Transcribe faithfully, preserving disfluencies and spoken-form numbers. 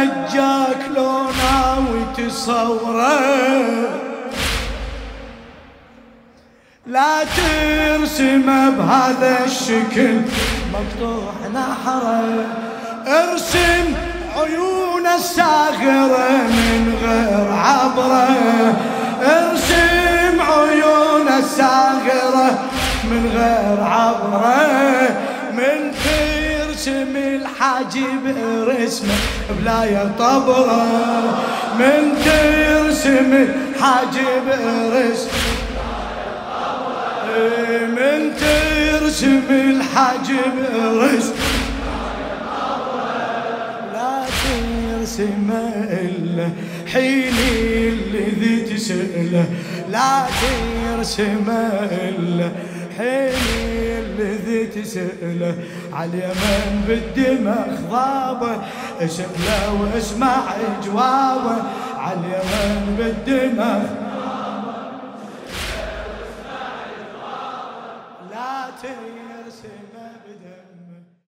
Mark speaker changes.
Speaker 1: لجاك لو ناوي تصوره لا ترسمه بهذا الشكل مقطوع نحره ارسم عيون الساغرة من غير عبره ارسم عيون الساغرة من غير عبره من ترسم الحاجب رسمه بلا يطبره من ترسم الحاجب رسمه من ترسم الحاجب رسمه لا ترسمه إلا حين الذي تسأله لا ترسمه إلا حين الذي تسأله عاليمن بالدماغ ضابه اسأله واسمع جوابه عاليمن بالدماغ لا ترسمه بدمه